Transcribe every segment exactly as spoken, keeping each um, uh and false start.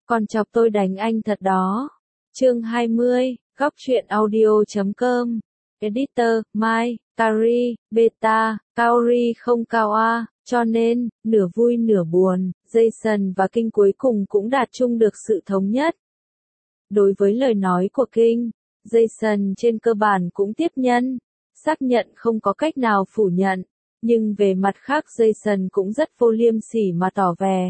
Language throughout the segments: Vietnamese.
Còn chọc tôi đánh anh thật đó. Chương hai mươi, góc truyện audio chấm com. Editor, Mai, Kari, Beta, Kaori không cao A, cho nên, nửa vui nửa buồn, Jason và Kinh cuối cùng cũng đạt chung được sự thống nhất. Đối với lời nói của Kinh, Jason trên cơ bản cũng tiếp nhân, xác nhận không có cách nào phủ nhận, nhưng về mặt khác Jason cũng rất vô liêm sỉ mà tỏ vẻ.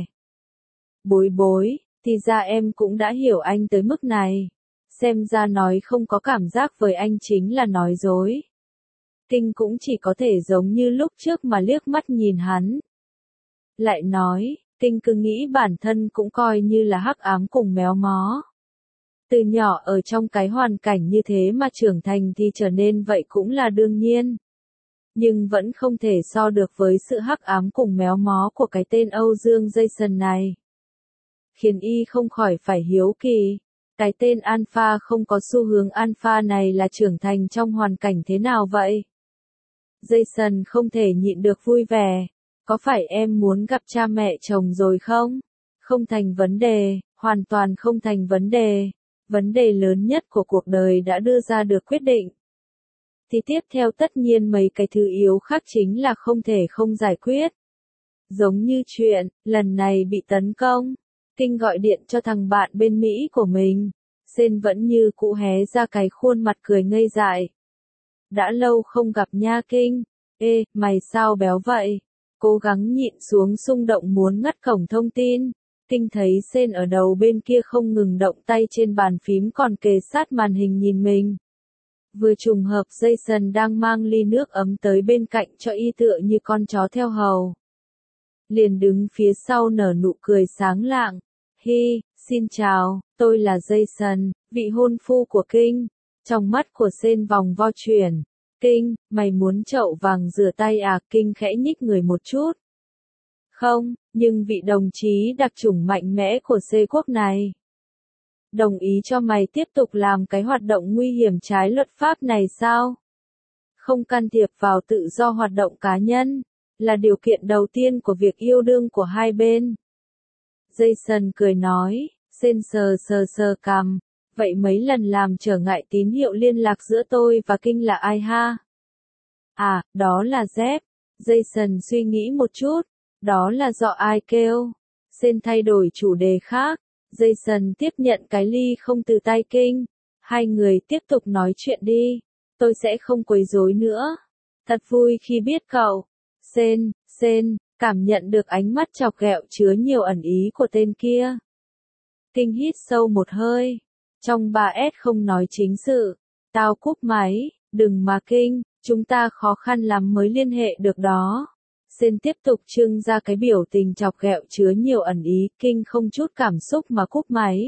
Bối bối, thì ra em cũng đã hiểu anh tới mức này. Xem ra nói không có cảm giác với anh chính là nói dối. Kinh cũng chỉ có thể giống như lúc trước mà liếc mắt nhìn hắn. Lại nói, Kinh cứ nghĩ bản thân cũng coi như là hắc ám cùng méo mó. Từ nhỏ ở trong cái hoàn cảnh như thế mà trưởng thành thì trở nên vậy cũng là đương nhiên. Nhưng vẫn không thể so được với sự hắc ám cùng méo mó của cái tên Âu Dương Jason này. Khiến y không khỏi phải hiếu kỳ. Cái tên Alpha không có xu hướng Alpha này là trưởng thành trong hoàn cảnh thế nào vậy? Jason không thể nhịn được vui vẻ. Có phải em muốn gặp cha mẹ chồng rồi không? Không thành vấn đề, hoàn toàn không thành vấn đề. Vấn đề lớn nhất của cuộc đời đã đưa ra được quyết định. Thì tiếp theo tất nhiên mấy cái thứ yếu khác chính là không thể không giải quyết. Giống như chuyện, lần này bị tấn công. Kinh gọi điện cho thằng bạn bên Mỹ của mình. Sên vẫn như cũ hé ra cái khuôn mặt cười ngây dại. Đã lâu không gặp nha Kinh. Ê, mày sao béo vậy? Cố gắng nhịn xuống xung động muốn ngắt cổng thông tin. Kinh thấy Sên ở đầu bên kia không ngừng động tay trên bàn phím còn kề sát màn hình nhìn mình. Vừa trùng hợp Jason đang mang ly nước ấm tới bên cạnh cho y tựa như con chó theo hầu. Liền đứng phía sau nở nụ cười sáng lạng. Hi, xin chào, tôi là Jason, vị hôn phu của Kinh. Trong mắt của Sên vòng vo chuyển. Kinh, mày muốn chậu vàng rửa tay à? Kinh khẽ nhích người một chút. Không, nhưng vị đồng chí đặc chủng mạnh mẽ của C quốc này đồng ý cho mày tiếp tục làm cái hoạt động nguy hiểm trái luật pháp này sao? Không can thiệp vào tự do hoạt động cá nhân, là điều kiện đầu tiên của việc yêu đương của hai bên. Jason cười nói, Sên sờ sờ sờ cằm, vậy mấy lần làm trở ngại tín hiệu liên lạc giữa tôi và Kinh là ai ha? À, đó là Dép. Jason suy nghĩ một chút, đó là do ai kêu? Sên thay đổi chủ đề khác. Jason tiếp nhận cái ly không từ tay Kinh. Hai người tiếp tục nói chuyện đi. Tôi sẽ không quấy rối nữa. Thật vui khi biết cậu. Sên, Sên, cảm nhận được ánh mắt chọc ghẹo chứa nhiều ẩn ý của tên kia. Kinh hít sâu một hơi. Trong ba S không nói chính sự. Tao cúp máy, đừng mà Kinh, chúng ta khó khăn lắm mới liên hệ được đó. Sên tiếp tục trưng ra cái biểu tình chọc ghẹo chứa nhiều ẩn ý, Kinh không chút cảm xúc mà cúp máy.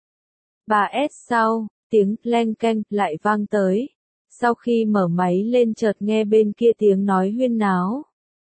ba S sau, tiếng leng keng lại vang tới. Sau khi mở máy lên chợt nghe bên kia tiếng nói huyên náo.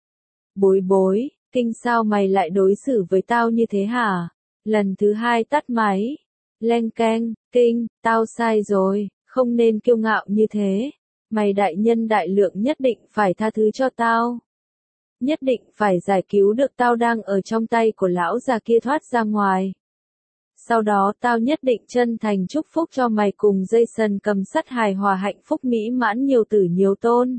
Bối bối, Kinh sao mày lại đối xử với tao như thế hả? Lần thứ hai tắt máy. Leng keng, Kinh, tao sai rồi, không nên kiêu ngạo như thế. Mày đại nhân đại lượng nhất định phải tha thứ cho tao. Nhất định phải giải cứu được tao đang ở trong tay của lão già kia thoát ra ngoài. Sau đó tao nhất định chân thành chúc phúc cho mày cùng Jason cầm sắt hài hòa hạnh phúc mỹ mãn nhiều tử nhiều tôn.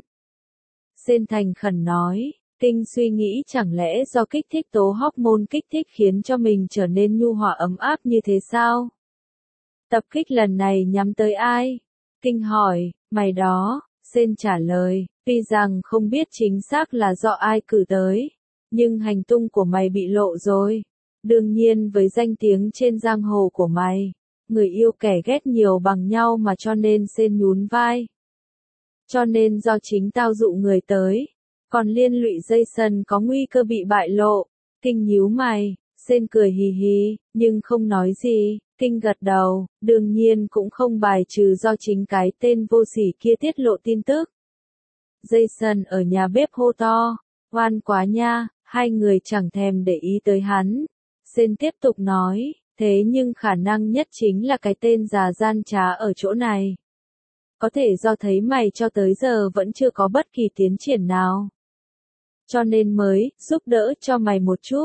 Sên thành khẩn nói, Kinh suy nghĩ chẳng lẽ do kích thích tố hormone kích thích khiến cho mình trở nên nhu hòa ấm áp như thế sao? Tập kích lần này nhắm tới ai? Kinh hỏi, mày đó. Sên trả lời, tuy rằng không biết chính xác là do ai cử tới, nhưng hành tung của mày bị lộ rồi. Đương nhiên với danh tiếng trên giang hồ của mày, người yêu kẻ ghét nhiều bằng nhau mà cho nên Sên nhún vai. Cho nên do chính tao dụ người tới, còn liên lụy Jason có nguy cơ bị bại lộ. Kinh nhíu mày, Sên cười hì hì, nhưng không nói gì. Kinh gật đầu, đương nhiên cũng không bài trừ do chính cái tên vô sỉ kia tiết lộ tin tức. Jason ở nhà bếp hô to, oan quá nha, hai người chẳng thèm để ý tới hắn. Sên tiếp tục nói, thế nhưng khả năng nhất chính là cái tên già gian trá ở chỗ này. Có thể do thấy mày cho tới giờ vẫn chưa có bất kỳ tiến triển nào. Cho nên mới, giúp đỡ cho mày một chút.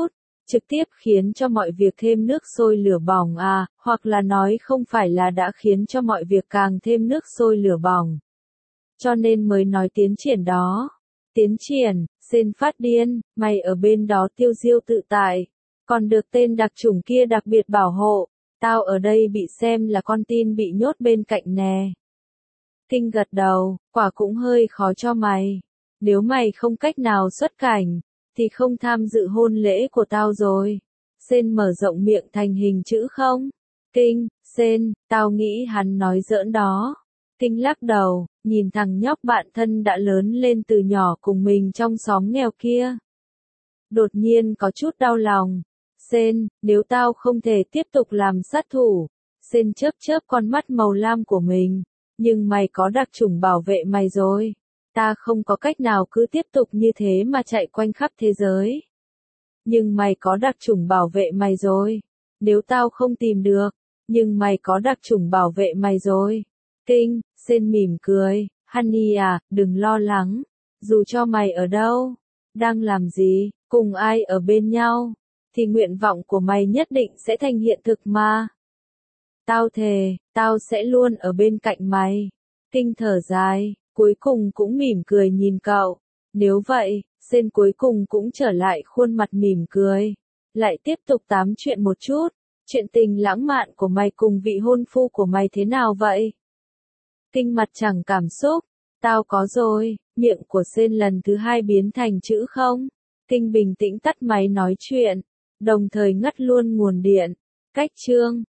trực tiếp khiến cho mọi việc thêm nước sôi lửa bỏng à, hoặc là nói không phải là đã khiến cho mọi việc càng thêm nước sôi lửa bỏng. Cho nên mới nói tiến triển đó. Tiến triển, Sên phát điên, mày ở bên đó tiêu diêu tự tại, còn được tên đặc chủng kia đặc biệt bảo hộ, tao ở đây bị xem là con tin bị nhốt bên cạnh nè. Kinh gật đầu, quả cũng hơi khó cho mày. Nếu mày không cách nào xuất cảnh, thì không tham dự hôn lễ của tao rồi. Sên mở rộng miệng thành hình chữ không. Kinh, Sên, tao nghĩ hắn nói giỡn đó. Kinh lắc đầu, nhìn thằng nhóc bạn thân đã lớn lên từ nhỏ cùng mình trong xóm nghèo kia. Đột nhiên có chút đau lòng. Sên, nếu tao không thể tiếp tục làm sát thủ. Sên chớp chớp con mắt màu lam của mình. Nhưng mày có đặc chủng bảo vệ mày rồi. Ta không có cách nào cứ tiếp tục như thế mà chạy quanh khắp thế giới. Nhưng mày có đặc chủng bảo vệ mày rồi. Nếu tao không tìm được, nhưng mày có đặc chủng bảo vệ mày rồi. Kinh, Sên mỉm cười, Honey à, đừng lo lắng. Dù cho mày ở đâu, đang làm gì, cùng ai ở bên nhau, thì nguyện vọng của mày nhất định sẽ thành hiện thực mà. Tao thề, tao sẽ luôn ở bên cạnh mày. Kinh thở dài, cuối cùng cũng mỉm cười nhìn cậu. Nếu vậy, Sên cuối cùng cũng trở lại khuôn mặt mỉm cười. Lại tiếp tục tám chuyện một chút. Chuyện tình lãng mạn của mày cùng vị hôn phu của mày thế nào vậy? Kinh mặt chẳng cảm xúc. Tao có rồi. Miệng của Sên lần thứ hai biến thành chữ không. Kinh bình tĩnh tắt máy nói chuyện. Đồng thời ngắt luôn nguồn điện. Cách chương.